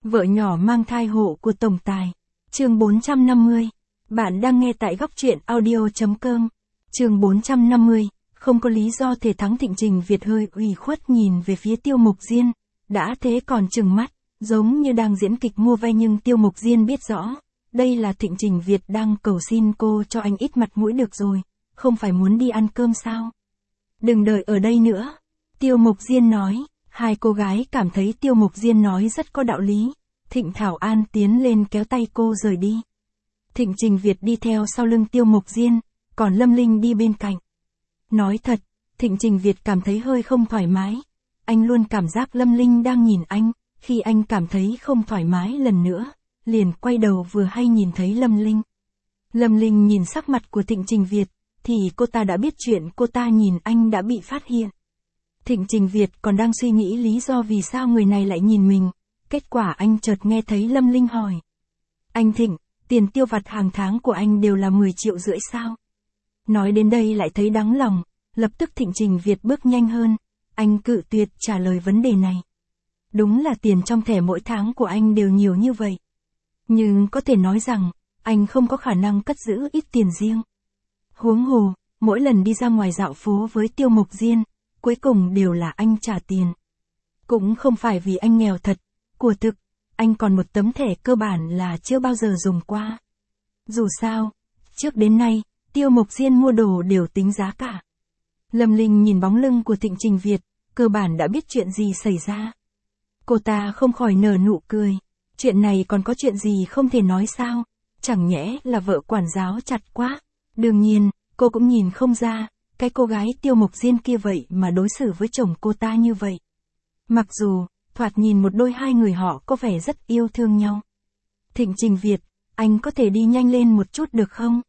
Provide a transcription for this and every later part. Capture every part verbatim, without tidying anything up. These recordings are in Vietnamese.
Vợ nhỏ mang thai hộ của tổng tài. Chương bốn trăm năm mươi. Bạn đang nghe tại góc truyện audio chấm com. Chương bốn trăm năm mươi. Không có lý do thể thắng Thịnh Trình Việt hơi ủy khuất nhìn về phía Tiêu Mục Diên. Đã thế còn trừng mắt, giống như đang diễn kịch mua vai, nhưng Tiêu Mục Diên biết rõ. Đây là Thịnh Trình Việt đang cầu xin cô cho anh ít mặt mũi được rồi. Không phải muốn đi ăn cơm sao? Đừng đợi ở đây nữa. Tiêu Mục Diên nói. Hai cô gái cảm thấy Tiêu Mục Diên nói rất có đạo lý. Thịnh Thảo An tiến lên kéo tay cô rời đi. Thịnh Trình Việt đi theo sau lưng Tiêu Mục Diên, còn Lâm Linh đi bên cạnh. Nói thật, Thịnh Trình Việt cảm thấy hơi không thoải mái. Anh luôn cảm giác Lâm Linh đang nhìn anh, khi anh cảm thấy không thoải mái lần nữa, liền quay đầu vừa hay nhìn thấy Lâm Linh. Lâm Linh nhìn sắc mặt của Thịnh Trình Việt, thì cô ta đã biết chuyện cô ta nhìn anh đã bị phát hiện. Thịnh Trình Việt còn đang suy nghĩ lý do vì sao người này lại nhìn mình. Kết quả anh chợt nghe thấy Lâm Linh hỏi. Anh Thịnh, tiền tiêu vặt hàng tháng của anh đều là mười triệu rưỡi sao? Nói đến đây lại thấy đắng lòng, lập tức Thịnh Trình Việt bước nhanh hơn. Anh cự tuyệt trả lời vấn đề này. Đúng là tiền trong thẻ mỗi tháng của anh đều nhiều như vậy. Nhưng có thể nói rằng, anh không có khả năng cất giữ ít tiền riêng. Huống hồ, mỗi lần đi ra ngoài dạo phố với Tiêu Mục Diên, cuối cùng đều là anh trả tiền. Cũng không phải vì anh nghèo thật, của thực, anh còn một tấm thẻ cơ bản là chưa bao giờ dùng qua. Dù sao, trước đến nay, Tiêu Mục Diên mua đồ đều tính giá cả. Lâm Linh nhìn bóng lưng của Thịnh Trình Việt, cơ bản đã biết chuyện gì xảy ra. Cô ta không khỏi nở nụ cười. Chuyện này còn có chuyện gì không thể nói sao? Chẳng nhẽ là vợ quản giáo chặt quá. Đương nhiên, cô cũng nhìn không ra, cái cô gái Tiêu Mục Diên kia vậy mà đối xử với chồng cô ta như vậy. Mặc dù, thoạt nhìn một đôi hai người họ có vẻ rất yêu thương nhau. Thịnh Trình Việt, anh có thể đi nhanh lên một chút được không?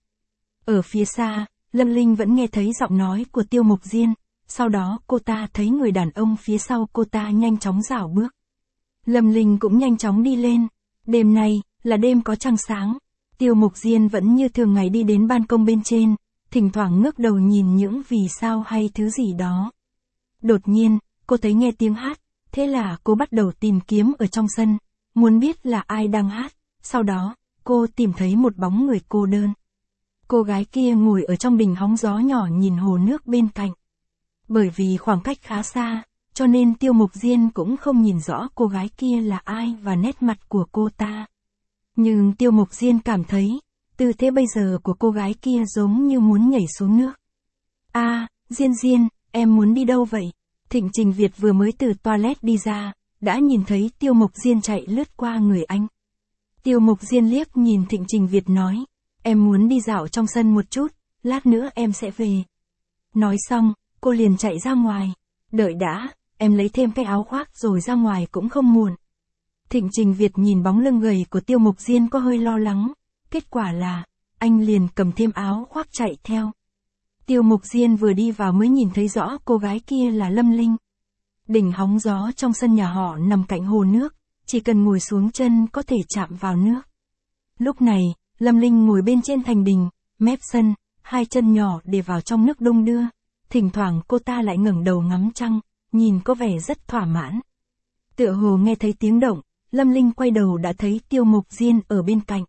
Ở phía xa, Lâm Linh vẫn nghe thấy giọng nói của Tiêu Mục Diên, sau đó cô ta thấy người đàn ông phía sau cô ta nhanh chóng rảo bước. Lâm Linh cũng nhanh chóng đi lên. Đêm nay, là đêm có trăng sáng. Tiêu Mục Diên vẫn như thường ngày đi đến ban công bên trên, thỉnh thoảng ngước đầu nhìn những vì sao hay thứ gì đó. Đột nhiên, cô thấy nghe tiếng hát, thế là cô bắt đầu tìm kiếm ở trong sân, muốn biết là ai đang hát. Sau đó, cô tìm thấy một bóng người cô đơn. Cô gái kia ngồi ở trong bình hóng gió nhỏ nhìn hồ nước bên cạnh. Bởi vì khoảng cách khá xa, cho nên Tiêu Mục Diên cũng không nhìn rõ cô gái kia là ai và nét mặt của cô ta. Nhưng Tiêu Mục Diên cảm thấy, tư thế bây giờ của cô gái kia giống như muốn nhảy xuống nước. A, à, Diên Diên, em muốn đi đâu vậy? Thịnh Trình Việt vừa mới từ toilet đi ra, đã nhìn thấy Tiêu Mục Diên chạy lướt qua người anh. Tiêu Mục Diên liếc nhìn Thịnh Trình Việt nói, em muốn đi dạo trong sân một chút, lát nữa em sẽ về. Nói xong, cô liền chạy ra ngoài. Đợi đã, em lấy thêm cái áo khoác rồi ra ngoài cũng không muộn. Thịnh Trình Việt nhìn bóng lưng gầy của Tiêu Mục Diên có hơi lo lắng. Kết quả là, anh liền cầm thêm áo khoác chạy theo. Tiêu Mục Diên vừa đi vào mới nhìn thấy rõ cô gái kia là Lâm Linh. Đỉnh hóng gió trong sân nhà họ nằm cạnh hồ nước, chỉ cần ngồi xuống chân có thể chạm vào nước. Lúc này, Lâm Linh ngồi bên trên thành đình, mép sân, hai chân nhỏ để vào trong nước đung đưa. Thỉnh thoảng cô ta lại ngẩng đầu ngắm trăng, nhìn có vẻ rất thỏa mãn. Tựa hồ nghe thấy tiếng động, Lâm Linh quay đầu đã thấy Tiêu Mục Diên ở bên cạnh.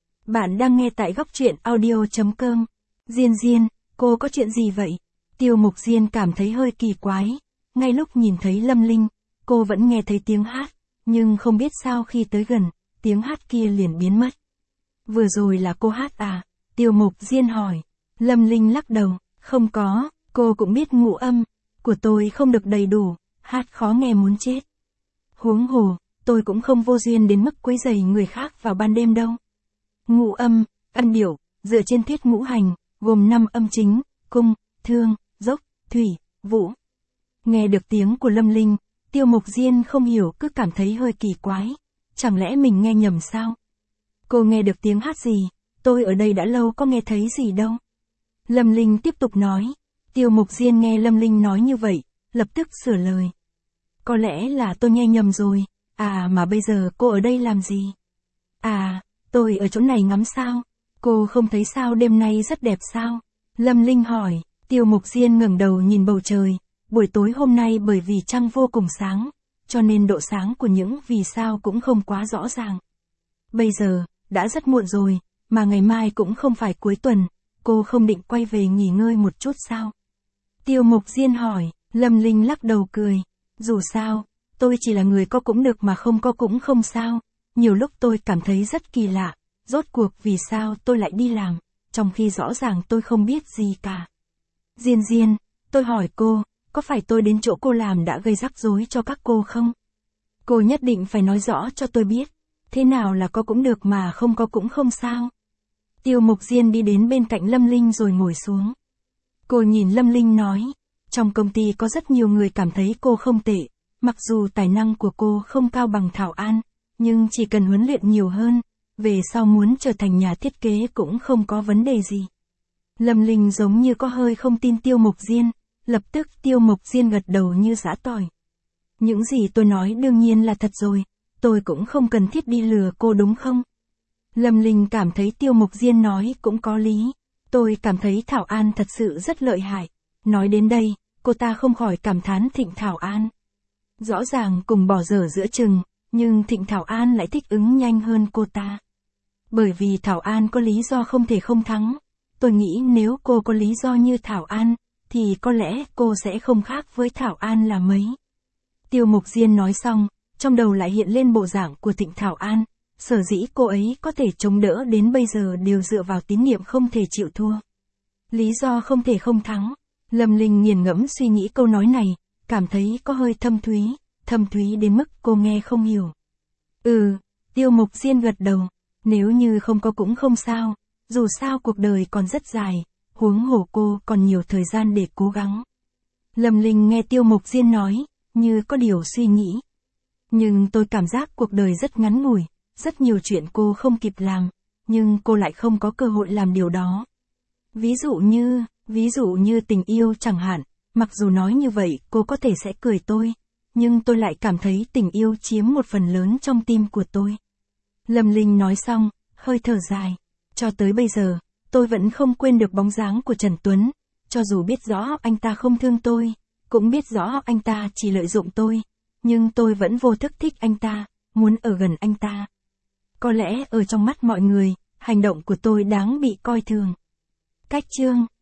Bạn đang nghe tại góc truyện audio chấm com. Diên Diên, cô có chuyện gì vậy? Tiêu Mục Diên cảm thấy hơi kỳ quái. Ngay lúc nhìn thấy Lâm Linh, cô vẫn nghe thấy tiếng hát, nhưng không biết sao khi tới gần, tiếng hát kia liền biến mất. Vừa rồi là cô hát à? Tiêu Mục Diên hỏi. Lâm Linh lắc đầu, không có, cô cũng biết ngũ âm của tôi không được đầy đủ, hát khó nghe muốn chết. Huống hồ, tôi cũng không vô duyên đến mức quấy rầy người khác vào ban đêm đâu. Ngũ âm, âm điệu, dựa trên thuyết ngũ hành, gồm năm âm chính, cung, thương, dốc, thủy, vũ. Nghe được tiếng của Lâm Linh, Tiêu Mục Diên không hiểu cứ cảm thấy hơi kỳ quái. Chẳng lẽ mình nghe nhầm sao? Cô nghe được tiếng hát gì? Tôi ở đây đã lâu có nghe thấy gì đâu. Lâm Linh tiếp tục nói. Tiêu Mục Diên nghe Lâm Linh nói như vậy, lập tức sửa lời. Có lẽ là tôi nghe nhầm rồi. À mà bây giờ cô ở đây làm gì? À, tôi ở chỗ này ngắm sao? Cô không thấy sao đêm nay rất đẹp sao? Lâm Linh hỏi. Tiêu Mục Diên ngẩng đầu nhìn bầu trời. Buổi tối hôm nay bởi vì trăng vô cùng sáng, cho nên độ sáng của những vì sao cũng không quá rõ ràng. Bây giờ, đã rất muộn rồi, mà ngày mai cũng không phải cuối tuần, cô không định quay về nghỉ ngơi một chút sao? Tiêu Mục Diên hỏi, Lâm Linh lắc đầu cười. Dù sao, tôi chỉ là người có cũng được mà không có cũng không sao. Nhiều lúc tôi cảm thấy rất kỳ lạ, rốt cuộc vì sao tôi lại đi làm, trong khi rõ ràng tôi không biết gì cả. Diên Diên, tôi hỏi cô, có phải tôi đến chỗ cô làm đã gây rắc rối cho các cô không? Cô nhất định phải nói rõ cho tôi biết, thế nào là có cũng được mà không có cũng không sao. Tiêu Mục Diên đi đến bên cạnh Lâm Linh rồi ngồi xuống. Cô nhìn Lâm Linh nói, trong công ty có rất nhiều người cảm thấy cô không tệ, mặc dù tài năng của cô không cao bằng Thảo An, nhưng chỉ cần huấn luyện nhiều hơn, về sau muốn trở thành nhà thiết kế cũng không có vấn đề gì. Lâm Linh giống như có hơi không tin Tiêu Mục Diên, lập tức Tiêu Mục Diên gật đầu như giã tỏi. Những gì tôi nói đương nhiên là thật rồi, tôi cũng không cần thiết đi lừa cô đúng không? Lâm Linh cảm thấy Tiêu Mục Diên nói cũng có lý, tôi cảm thấy Thảo An thật sự rất lợi hại. Nói đến đây, cô ta không khỏi cảm thán Thịnh Thảo An. Rõ ràng cùng bỏ dở giữa chừng, nhưng Thịnh Thảo An lại thích ứng nhanh hơn cô ta. Bởi vì Thảo An có lý do không thể không thắng. Tôi nghĩ nếu cô có lý do như Thảo An, thì có lẽ cô sẽ không khác với Thảo An là mấy. Tiêu Mục Diên nói xong, trong đầu lại hiện lên bộ dạng của Thịnh Thảo An. Sở dĩ cô ấy có thể chống đỡ đến bây giờ đều dựa vào tín niệm không thể chịu thua. Lý do không thể không thắng. Lâm Linh nghiền ngẫm suy nghĩ câu nói này, cảm thấy có hơi thâm thúy, thâm thúy đến mức cô nghe không hiểu. Ừ, Tiêu Mục Diên gật đầu, nếu như không có cũng không sao, dù sao cuộc đời còn rất dài, huống hồ cô còn nhiều thời gian để cố gắng. Lâm Linh nghe Tiêu Mục Diên nói, như có điều suy nghĩ. Nhưng tôi cảm giác cuộc đời rất ngắn ngủi, rất nhiều chuyện cô không kịp làm, nhưng cô lại không có cơ hội làm điều đó. Ví dụ như, ví dụ như tình yêu chẳng hạn, mặc dù nói như vậy cô có thể sẽ cười tôi, nhưng tôi lại cảm thấy tình yêu chiếm một phần lớn trong tim của tôi. Lâm Linh nói xong, hơi thở dài. Cho tới bây giờ, tôi vẫn không quên được bóng dáng của Trần Tuấn, cho dù biết rõ anh ta không thương tôi, cũng biết rõ anh ta chỉ lợi dụng tôi, nhưng tôi vẫn vô thức thích anh ta, muốn ở gần anh ta. Có lẽ ở trong mắt mọi người, hành động của tôi đáng bị coi thường. Cách chương